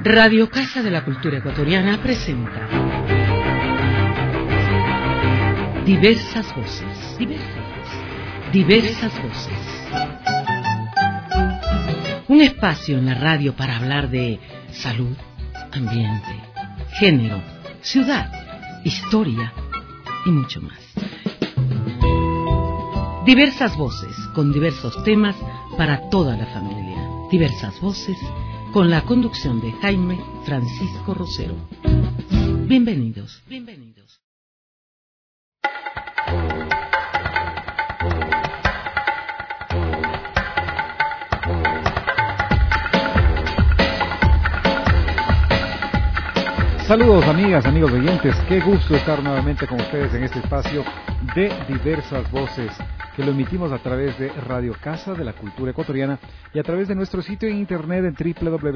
Radio Casa de la Cultura Ecuatoriana presenta Diversas Voces. Diversas Voces. Un espacio en la radio para hablar de salud, ambiente, género, ciudad, historia y mucho más. Diversas voces con diversos temas para toda la familia. Diversas voces con la conducción de Jaime Francisco Rosero. Bienvenidos. Saludos amigas, amigos oyentes, qué gusto estar nuevamente con ustedes en este espacio de Diversas Voces, que lo emitimos a través de Radio Casa de la Cultura Ecuatoriana y a través de nuestro sitio en internet en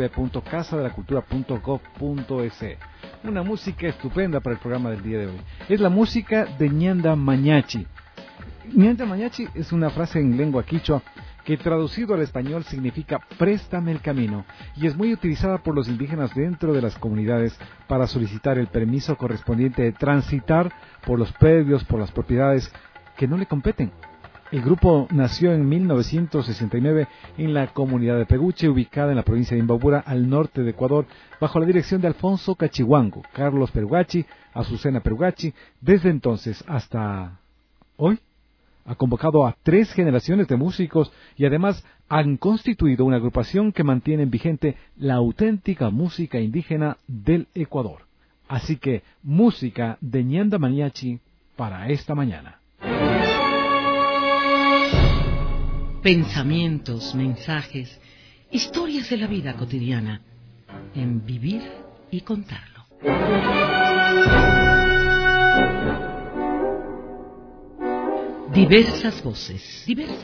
www.casadelacultura.gov.es. Una música estupenda para el programa del día de hoy. Es la música de Ñanda Mañachi. Ñanda Mañachi es una frase en lengua quichua que traducido al español significa préstame el camino, y es muy utilizada por los indígenas dentro de las comunidades para solicitar el permiso correspondiente de transitar por los predios, por las propiedades que no le competen. El grupo nació en 1969 en la comunidad de Peguche, ubicada en la provincia de Imbabura, al norte de Ecuador, bajo la dirección de Alfonso Cachihuango, Carlos Perugachi, Azucena Perugachi. Desde entonces hasta hoy ha convocado a 3 generaciones de músicos y además han constituido una agrupación que mantiene vigente la auténtica música indígena del Ecuador. Así que, música de Ñanda Mañachi para esta mañana. Pensamientos, mensajes, historias de la vida cotidiana, en Vivir y Contarlo. Diversas voces.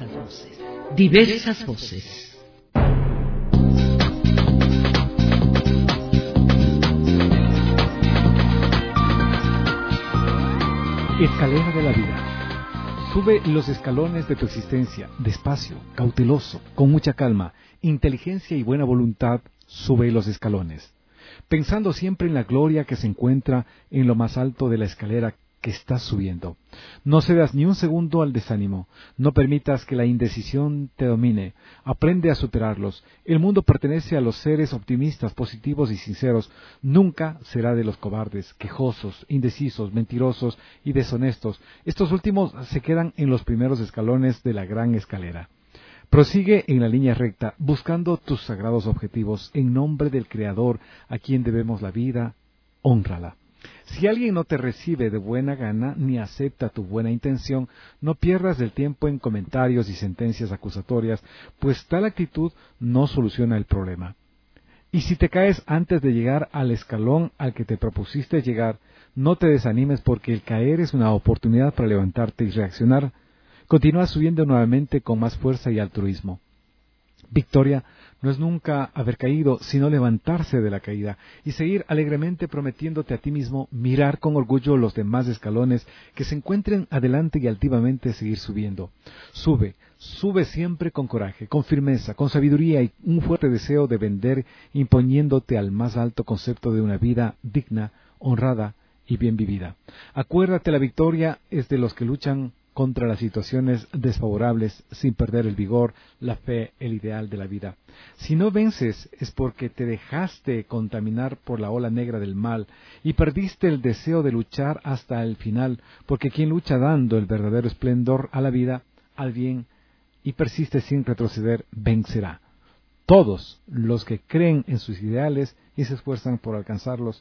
Escalera de la vida. Sube los escalones de tu existencia, despacio, cauteloso, con mucha calma, inteligencia y buena voluntad, sube los escalones, pensando siempre en la gloria que se encuentra en lo más alto de la escalera que estás subiendo. No cedas ni un segundo al desánimo, no permitas que la indecisión te domine, aprende a superarlos. El mundo pertenece a los seres optimistas, positivos y sinceros, nunca será de los cobardes, quejosos, indecisos, mentirosos y deshonestos. Estos últimos se quedan en los primeros escalones de la gran escalera. Prosigue en la línea recta, buscando tus sagrados objetivos, en nombre del Creador, a quien debemos la vida, hónrala. Si alguien no te recibe de buena gana ni acepta tu buena intención, no pierdas el tiempo en comentarios y sentencias acusatorias, pues tal actitud no soluciona el problema. Y si te caes antes de llegar al escalón al que te propusiste llegar, no te desanimes porque el caer es una oportunidad para levantarte y reaccionar. Continúa subiendo nuevamente con más fuerza y altruismo. Victoria no es nunca haber caído, sino levantarse de la caída y seguir alegremente prometiéndote a ti mismo mirar con orgullo los demás escalones que se encuentren adelante y altivamente seguir subiendo. Sube siempre con coraje, con firmeza, con sabiduría y un fuerte deseo de vender, imponiéndote al más alto concepto de una vida digna, honrada y bien vivida. Acuérdate, la victoria es de los que luchan contra las situaciones desfavorables sin perder el vigor, la fe, el ideal de la vida. Si no vences es porque te dejaste contaminar por la ola negra del mal y perdiste el deseo de luchar hasta el final, porque quien lucha dando el verdadero esplendor a la vida, al bien, y persiste sin retroceder, vencerá. Todos los que creen en sus ideales y se esfuerzan por alcanzarlos,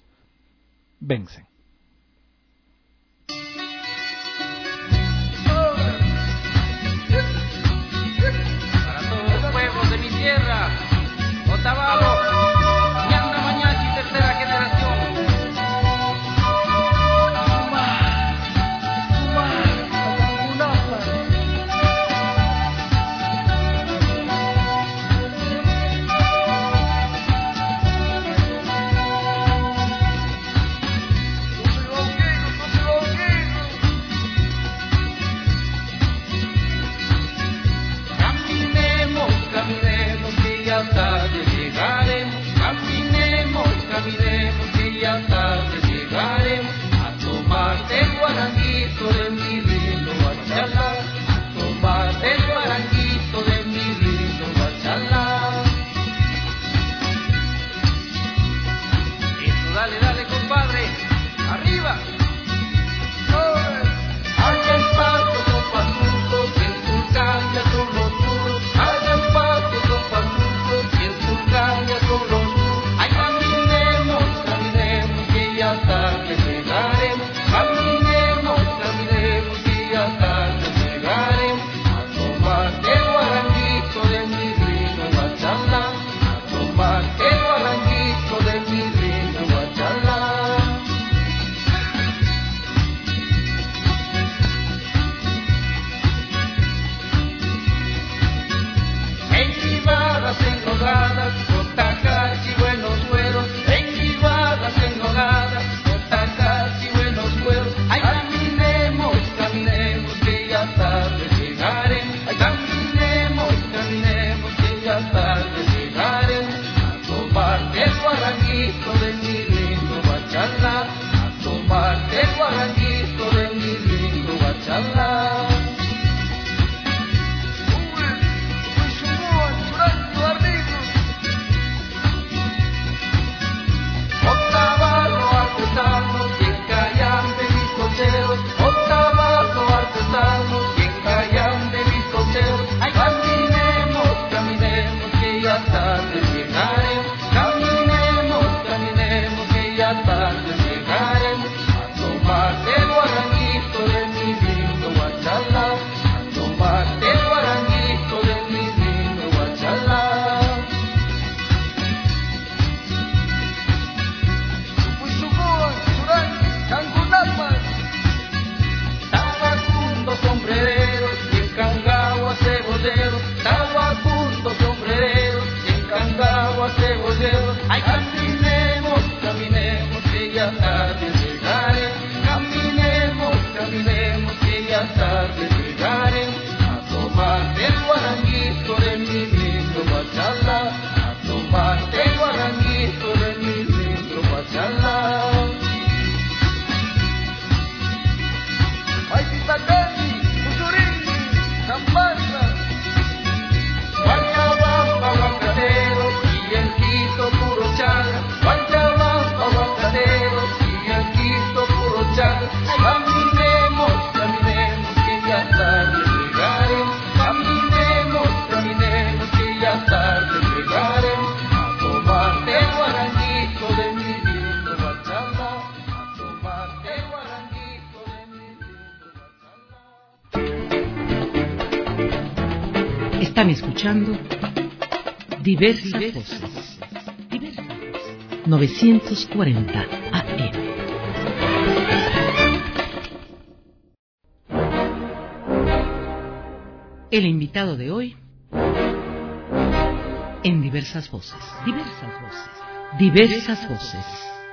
vencen. Otavalo, Ñanda Mañachi, tercera generación. nogadas, totacas y buenos cueros, en vivadas, en nogadas, totacas y buenos cueros. Ay, caminemos, caminemos, que ya tarde llegaremos. Ay, caminemos, caminemos, que ya tarde llegaremos. A tomar el guaranguito de mi lindo Guachalá, a tomar el guaranguito de mi lindo Guachalá. Ay, caminemos, caminemos, que ya tarde llegaré. Caminemos, caminemos, que ya tarde llegaré. A tomar el guaranguito de mi lindo Guachalá, a tomar el guaranguito de mi lindo Guachalá. Ay, Titacani, Usurini, Zambanza, Guayabamba, Aguacatero, y el Quito puro chaga. Guayabamba, Aguacatero, y el Quito puro chaga. Caminemos, caminemos, que ya tarde llegaremos. Caminemos, caminemos, que ya tarde llegaremos. A tomar el guaranguito de mi lindo Guachalá, a tomar el guaranguito de mi lindo Guachalá. Están escuchando Diversas Voces. 940 AM. El invitado de hoy en Diversas Voces. Diversas Voces. Diversas Voces.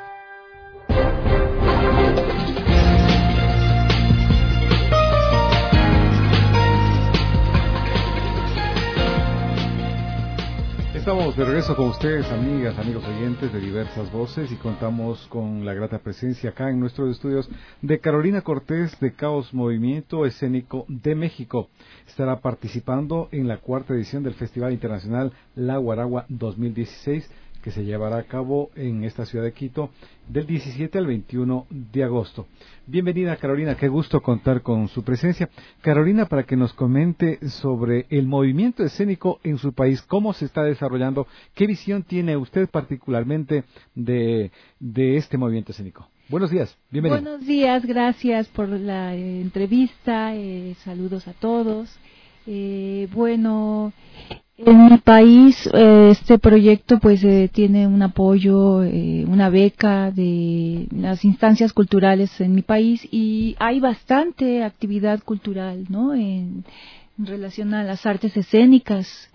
Estamos de regreso con ustedes, amigas, amigos oyentes de Diversas Voces, y contamos con la grata presencia acá en nuestros estudios de Carolina Cortés de Caos Movimiento Escénico de México. Estará participando en la 4ª edición del Festival Internacional La Guaragua 2016, que se llevará a cabo en esta ciudad de Quito del 17 al 21 de agosto. Bienvenida, Carolina, qué gusto contar con su presencia. Carolina, para que nos comente sobre el movimiento escénico en su país, cómo se está desarrollando, qué visión tiene usted particularmente de este movimiento escénico. Buenos días, bienvenida. Buenos días, gracias por la entrevista, saludos a todos. Bueno, en mi país este proyecto pues tiene un apoyo, una beca de las instancias culturales en mi país, y hay bastante actividad cultural, ¿no? En relación a las artes escénicas.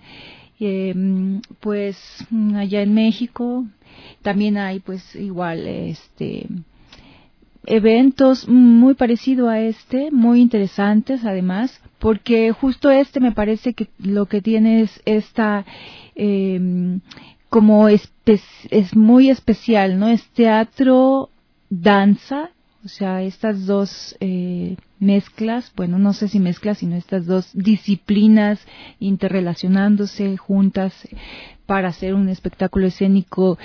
Pues allá en México también hay pues igual eventos muy parecido a muy interesantes además, porque justo me parece que lo que tiene es esta como es muy especial, ¿no? Es teatro, danza, o sea, estas dos mezclas, bueno, no sé si mezclas, sino estas dos disciplinas interrelacionándose juntas para hacer un espectáculo escénico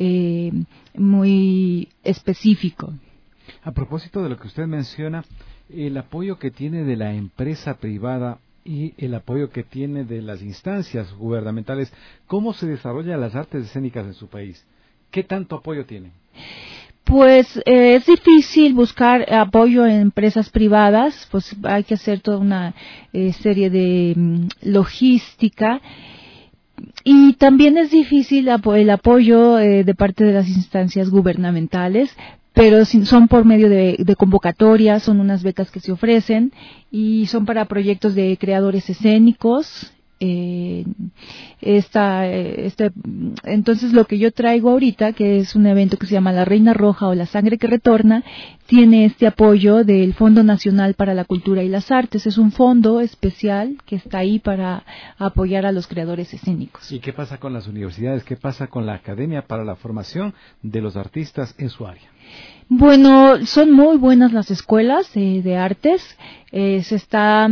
muy específico. A propósito de lo que usted menciona, el apoyo que tiene de la empresa privada y el apoyo que tiene de las instancias gubernamentales, ¿cómo se desarrollan las artes escénicas en su país? ¿Qué tanto apoyo tienen? Pues es difícil buscar apoyo en empresas privadas, pues hay que hacer toda una serie de logística, y también es difícil el apoyo de parte de las instancias gubernamentales, pero son por medio de convocatorias, son unas becas que se ofrecen y son para proyectos de creadores escénicos Entonces lo que yo traigo ahorita, que es un evento que se llama La Reina Roja o La Sangre que Retorna, tiene este apoyo del Fondo Nacional para la Cultura y las Artes. Es un fondo especial que está ahí para apoyar a los creadores escénicos. ¿Y qué pasa con las universidades? ¿Qué pasa con la Academia para la Formación de los Artistas en su área? Bueno, son muy buenas las escuelas de artes. Se está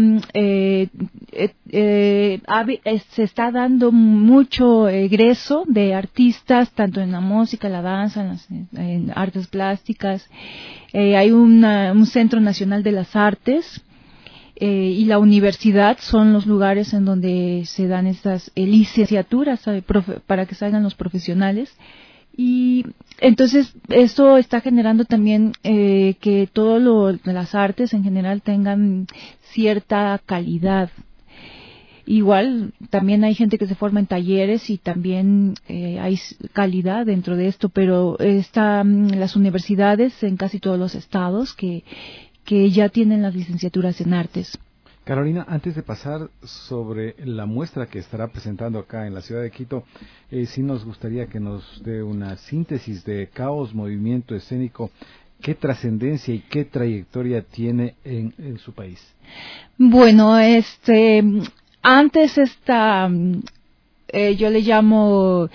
dando mucho egreso de artistas, tanto en la música, la danza, en artes plásticas. Hay un Centro Nacional de las Artes y la universidad son los lugares en donde se dan estas licenciaturas para que salgan los profesionales. Y entonces esto está generando también que las artes en general tengan cierta calidad. Igual también hay gente que se forma en talleres y también hay calidad dentro de esto, pero están las universidades en casi todos los estados que ya tienen las licenciaturas en artes. Carolina, antes de pasar sobre la muestra que estará presentando acá en la ciudad de Quito, sí nos gustaría que nos dé una síntesis de Caos Movimiento Escénico. ¿Qué trascendencia y qué trayectoria tiene en su país? Bueno, antes yo le llamo...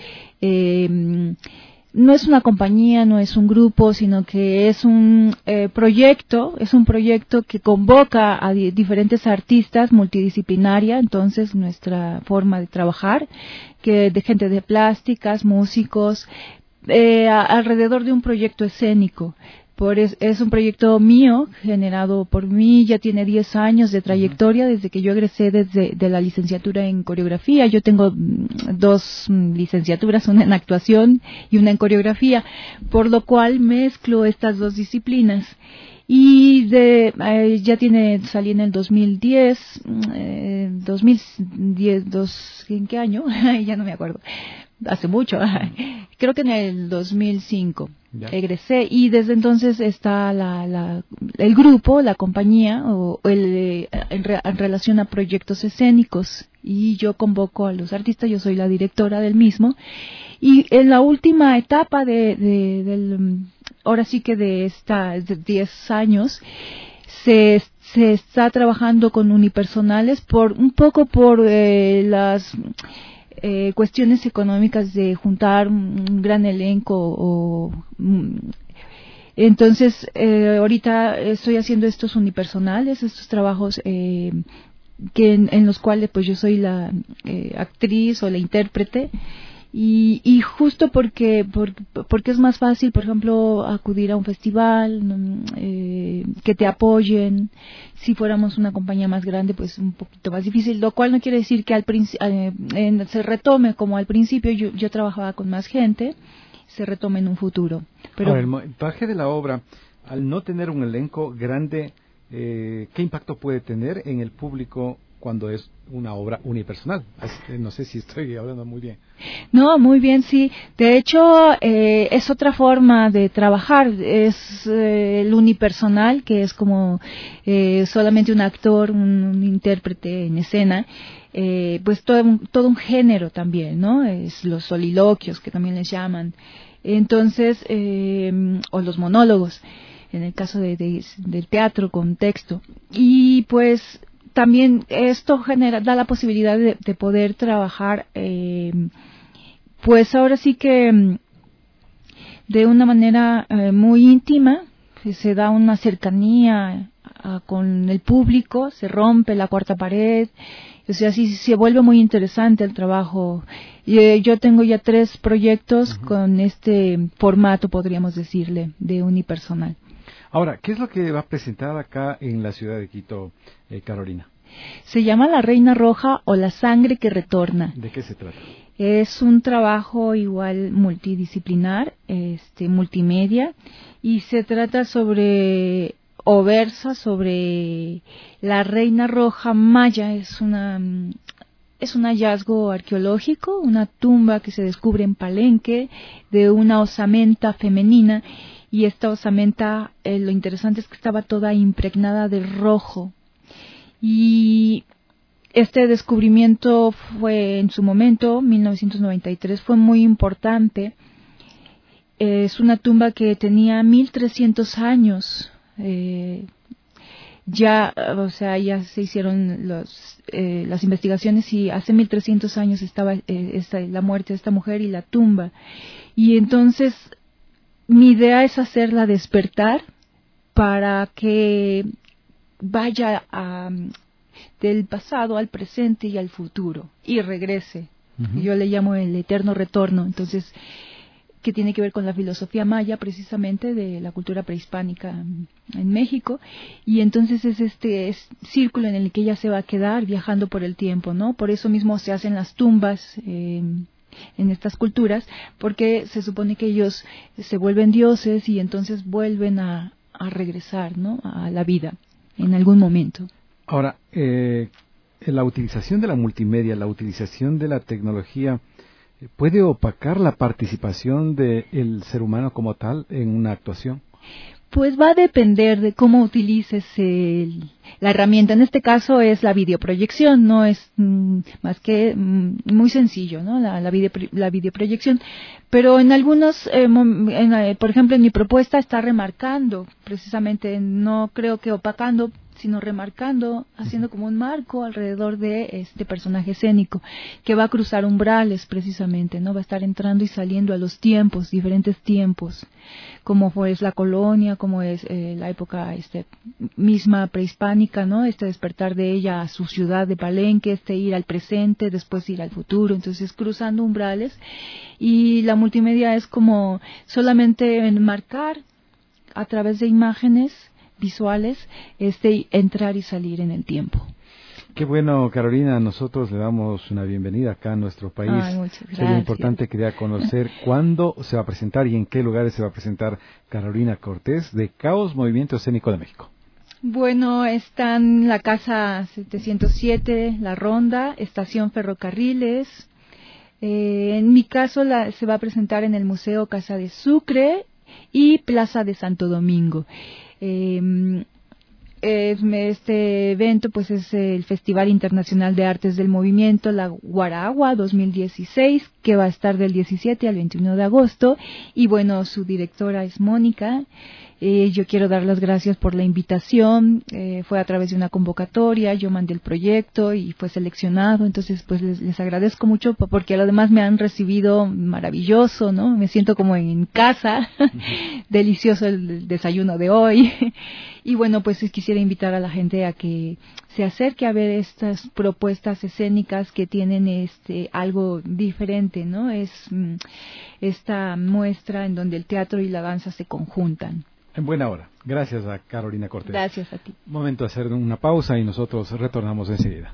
no es una compañía, no es un grupo, sino que es un proyecto que convoca a diferentes artistas multidisciplinaria. Entonces nuestra forma de trabajar, que de gente de plásticas, músicos, alrededor de un proyecto escénico. Es un proyecto mío, generado por mí, ya tiene 10 años de trayectoria desde que yo egresé de la licenciatura en coreografía. Yo tengo 2 licenciaturas, una en actuación y una en coreografía, por lo cual mezclo estas 2 disciplinas. Y salí en el 2010, ¿en qué año? Ya no me acuerdo. Hace mucho, creo que en el 2005 egresé, y desde entonces está el grupo, la compañía, en relación a proyectos escénicos, y yo convoco a los artistas, yo soy la directora del mismo, y en la última etapa ahora sí que de 10 años, se está trabajando con unipersonales por las cuestiones económicas de juntar un gran elenco entonces ahorita estoy haciendo estos unipersonales, estos trabajos en los cuales pues yo soy la actriz o la intérprete, y justo porque es más fácil, por ejemplo, acudir a un festival, que te apoyen. Si fuéramos una compañía más grande, pues un poquito más difícil, lo cual no quiere decir que se retome como al principio. Yo trabajaba con más gente, se retome en un futuro. Pero ahora, el montaje de la obra, al no tener un elenco grande, ¿qué impacto puede tener en el público cuando es una obra unipersonal? No sé si estoy hablando muy bien. No, muy bien, sí. De hecho, es otra forma de trabajar. Es el unipersonal, que es como solamente un actor, un intérprete en escena. Pues todo un género también, ¿no? Es los soliloquios, que también les llaman. Entonces, o los monólogos, en el caso del teatro con texto. Y pues también esto da la posibilidad de poder trabajar, pues ahora sí que de una manera muy íntima, que se da una cercanía con el público, se rompe la cuarta pared, o sea, sí se vuelve muy interesante el trabajo. Yo tengo ya 3 proyectos con este formato, podríamos decirle, de unipersonal. Ahora, ¿qué es lo que va a presentar acá en la ciudad de Quito, Carolina? Se llama La Reina Roja o La Sangre que Retorna. ¿De qué se trata? Es un trabajo igual multidisciplinar, multimedia, y se trata versa sobre la Reina Roja maya. Es un hallazgo arqueológico, una tumba que se descubre en Palenque de una osamenta femenina, y esta osamenta, lo interesante es que estaba toda impregnada de rojo. Y este descubrimiento fue en su momento, 1993, fue muy importante. Es una tumba que tenía 1300 años. Ya se hicieron las investigaciones y hace 1300 años estaba la muerte de esta mujer y la tumba. Y entonces mi idea es hacerla despertar para que vaya del pasado al presente y al futuro y regrese. Uh-huh. Yo le llamo el eterno retorno. Entonces, que tiene que ver con la filosofía maya, precisamente de la cultura prehispánica en México, y entonces es este círculo en el que ella se va a quedar viajando por el tiempo, ¿no? Por eso mismo se hacen las tumbas en estas culturas, porque se supone que ellos se vuelven dioses y entonces vuelven a regresar, ¿no?, a la vida en algún momento. Ahora, la utilización de la multimedia, la utilización de la tecnología, ¿puede opacar la participación del ser humano como tal en una actuación? Pues va a depender de cómo utilices la herramienta. En este caso es la videoproyección, no es más que muy sencillo, ¿no? La videoproyección. Pero en algunos, por ejemplo, en mi propuesta está remarcando, precisamente, no creo que opacando, sino remarcando, haciendo como un marco alrededor de este personaje escénico, que va a cruzar umbrales precisamente, ¿no? Va a estar entrando y saliendo a los tiempos, diferentes tiempos, como es la colonia, como es la época misma prehispánica, ¿no? Despertar de ella a su ciudad de Palenque, ir al presente, después ir al futuro, entonces cruzando umbrales, y la multimedia es como solamente enmarcar a través de imágenes visuales, entrar y salir en el tiempo. Qué bueno, Carolina, nosotros le damos una bienvenida acá a nuestro país. Ay, muchas gracias. Sería importante quería conocer cuándo se va a presentar y en qué lugares se va a presentar Carolina Cortés de Caos Movimiento Escénico de México. Bueno, están la Casa 707, La Ronda, Estación Ferrocarriles. En mi caso se va a presentar en el Museo Casa de Sucre y Plaza de Santo Domingo. Este evento pues es el Festival Internacional de Artes del Movimiento La Guaragua 2016, que va a estar del 17 al 21 de agosto, y bueno, su directora es Mónica. Yo quiero dar las gracias por la invitación. Fue a través de una convocatoria, yo mandé el proyecto y fue seleccionado, entonces pues les agradezco mucho porque además me han recibido maravilloso, ¿no? Me siento como en casa. Delicioso el desayuno de hoy. Y bueno, pues quisiera invitar a la gente a que se acerque a ver estas propuestas escénicas que tienen algo diferente, ¿no? Es esta muestra en donde el teatro y la danza se conjuntan. En buena hora. Gracias a Carolina Cortés. Gracias a ti. Momento de hacer una pausa y nosotros retornamos enseguida.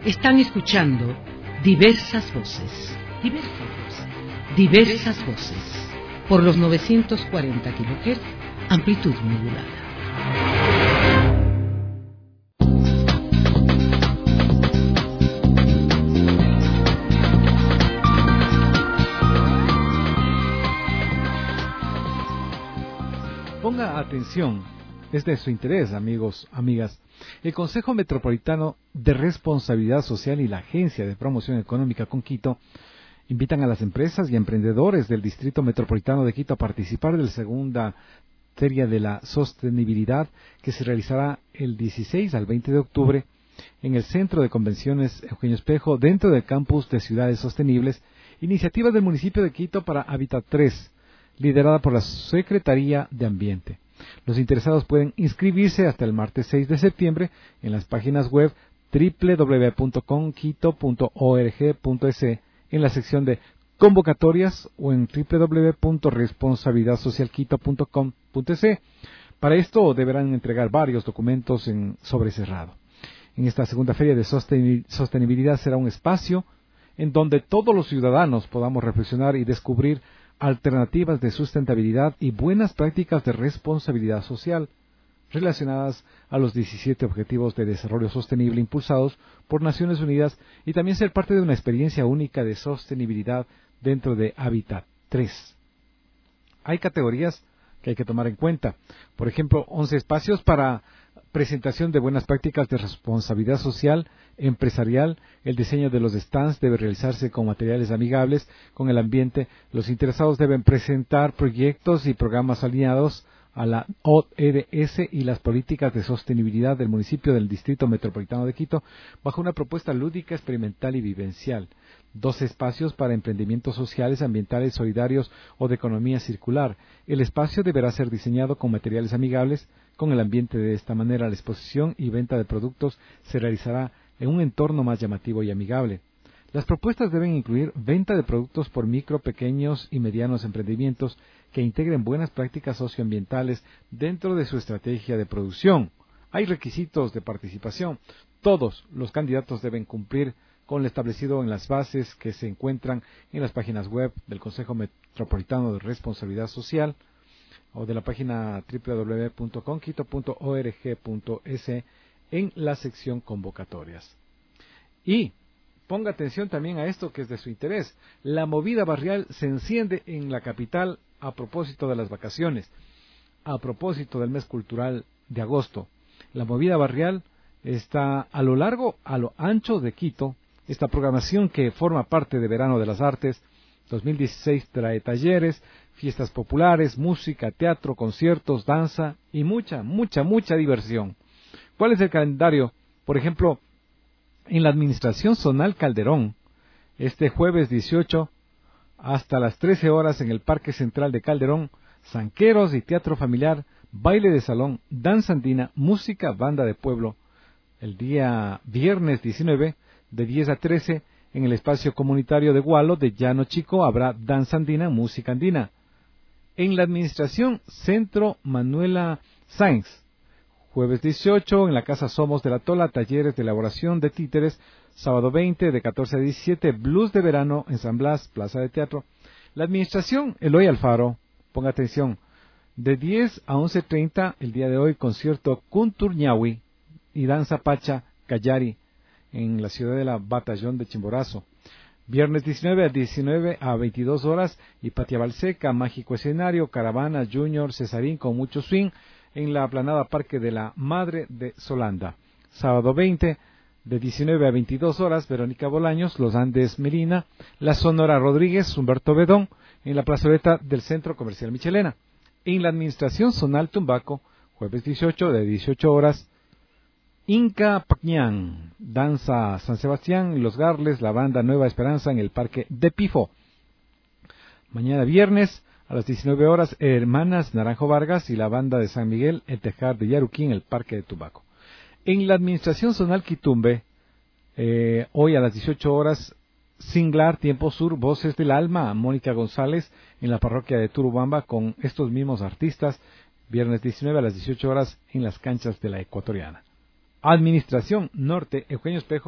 Están escuchando diversas voces, diversas voces, por los 940 kHz, amplitud modulada. Ponga atención, es de su interés, amigos, amigas. El Consejo Metropolitano de Responsabilidad Social y la Agencia de Promoción Económica con Quito invitan a las empresas y emprendedores del Distrito Metropolitano de Quito a participar de la segunda Feria de la Sostenibilidad que se realizará el 16 al 20 de octubre en el Centro de Convenciones Eugenio Espejo dentro del campus de Ciudades Sostenibles, iniciativa del municipio de Quito para Hábitat 3, liderada por la Secretaría de Ambiente. Los interesados pueden inscribirse hasta el martes 6 de septiembre en las páginas web www.conquito.org.es en la sección de convocatorias o en www.responsabilidadsocialquito.com.es. Para esto deberán entregar varios documentos en sobre cerrado. En esta segunda feria de sostenibilidad será un espacio en donde todos los ciudadanos podamos reflexionar y descubrir alternativas de sustentabilidad y buenas prácticas de responsabilidad social relacionadas a los 17 Objetivos de Desarrollo Sostenible impulsados por Naciones Unidas y también ser parte de una experiencia única de sostenibilidad dentro de Hábitat 3. Hay categorías que hay que tomar en cuenta. Por ejemplo, 11 espacios para presentación de buenas prácticas de responsabilidad social, empresarial. El diseño de los stands debe realizarse con materiales amigables con el ambiente. Los interesados deben presentar proyectos y programas alineados a la ODS y las políticas de sostenibilidad del municipio del Distrito Metropolitano de Quito bajo una propuesta lúdica, experimental y vivencial. 12 espacios para emprendimientos sociales, ambientales, solidarios o de economía circular. El espacio deberá ser diseñado con materiales amigables con el ambiente. De esta manera, la exposición y venta de productos se realizará en un entorno más llamativo y amigable. Las propuestas deben incluir venta de productos por micro, pequeños y medianos emprendimientos que integren buenas prácticas socioambientales dentro de su estrategia de producción. Hay requisitos de participación. Todos los candidatos deben cumplir con lo establecido en las bases que se encuentran en las páginas web del Consejo Metropolitano de Responsabilidad Social o de la página www.conquito.org.es en la sección convocatorias. Y ponga atención también a esto que es de su interés. La movida barrial se enciende en la capital a propósito de las vacaciones, a propósito del mes cultural de agosto. La movida barrial está a lo largo, a lo ancho de Quito. Esta programación, que forma parte de Verano de las Artes 2016, trae talleres, fiestas populares, música, teatro, conciertos, danza y mucha diversión. ¿Cuál es el calendario? Por ejemplo, en la Administración Zonal Calderón, este jueves 18 hasta las 13 horas en el Parque Central de Calderón, zanqueros y teatro familiar, baile de salón, danza andina, música, banda de pueblo. El día viernes 19, de 10 a 13, en el espacio comunitario de Gualo de Llano Chico habrá danza andina, música andina. En la Administración Centro Manuela Sáenz, jueves 18, en la Casa Somos de la Tola, talleres de elaboración de títeres. Sábado 20, de 14 a 17, blues de verano en San Blas, Plaza de Teatro. La Administración Eloy Alfaro, ponga atención, de 10 a 11:30, el día de hoy, concierto Kunturñawi y danza Pacha Callari en la ciudadela Batallón de Chimborazo. Viernes 19 a 22 horas, Hipatia Balseca, mágico escenario, caravana Junior Cesarín con mucho swing en la aplanada Parque de la Madre de Solanda. Sábado 20, de 19 a 22 horas, Verónica Bolaños, Los Andes Melina, La Sonora Rodríguez, Humberto Bedón, en la plazoleta del Centro Comercial Michelena. En la Administración Zonal Tumbaco, jueves 18, de 18 horas, Inca Pacñán, danza San Sebastián y Los Garles, la banda Nueva Esperanza en el Parque de Pifo. Mañana viernes, a las 19 horas, Hermanas Naranjo Vargas y la banda de San Miguel, El Tejar de Yaruquí en el Parque de Tumbaco. En la Administración Zonal Quitumbe, hoy a las 18 horas, Singlar, Tiempo Sur, Voces del Alma, Mónica González en la parroquia de Turubamba con estos mismos artistas, viernes 19 a las 18 horas en las canchas de la Ecuatoriana. Administración Norte, Eugenio Espejo,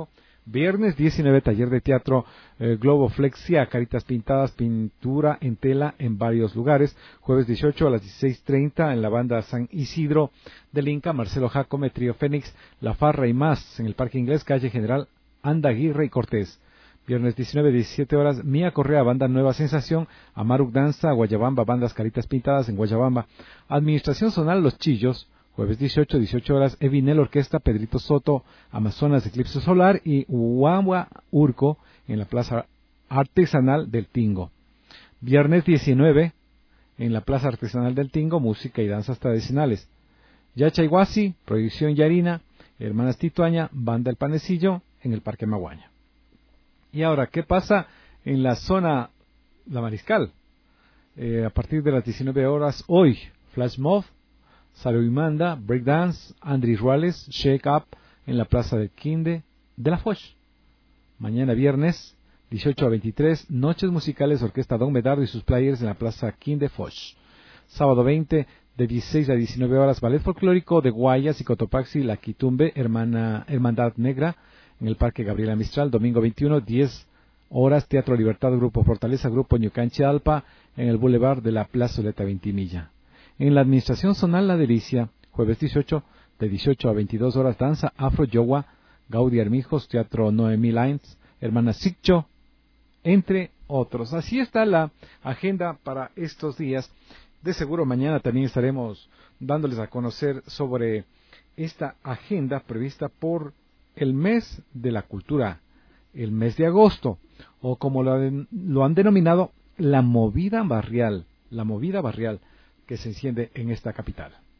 Viernes 19, taller de teatro Globoflexia, caritas pintadas, pintura en tela en varios lugares. Jueves 18 a las 16:30 en la banda San Isidro del Inca, Marcelo Jacome, Trío Fénix, La Farra y más en el Parque Inglés, calle General Andaguirre y Cortés. Viernes 19, 17 horas, Mía Correa, banda Nueva Sensación, Amaruk Danza, Guayabamba, bandas Caritas Pintadas en Guayabamba. Administración Zonal Los Chillos. Jueves 18, 18 horas, Evinel Orquesta, Pedrito Soto, Amazonas Eclipse Solar y Huahua Urco en la Plaza Artesanal del Tingo. Viernes 19, en la Plaza Artesanal del Tingo, música y danzas tradicionales. Yachayhuasi, Proyección Yarina, Hermanas Tituaña, Banda El Panecillo en el Parque Maguaña. Y ahora, ¿qué pasa en la zona La Mariscal? A partir de las 19 horas, hoy, Flash Mob, Saruimanda, Breakdance, Andris Ruales, Shake Up en la Plaza del Quinde de la Foch. Mañana viernes, 18 a 23, Noches Musicales, Orquesta Don Medardo y sus players en la Plaza Quinde Foch. Sábado 20, de 16 a 19 horas, Ballet Folclórico de Guayas y Cotopaxi, La Quitumbe, Hermandad Negra en el Parque Gabriela Mistral. Domingo 21, 10 horas, Teatro Libertad, Grupo Fortaleza, Grupo Ñucanchi Alpa en el Boulevard de la Plazoleta Ventimilla. En la Administración Zonal La Delicia, jueves 18, de 18 a 22 horas, danza Afro Yowa, Gaudí Armijos, Teatro Noemí Lines, Hermana Siccho, entre otros. Así está la agenda para estos días. De seguro mañana también estaremos dándoles a conocer sobre esta agenda prevista por el mes de la cultura, el mes de agosto, o como lo han denominado, la movida barrial que se enciende en esta capital.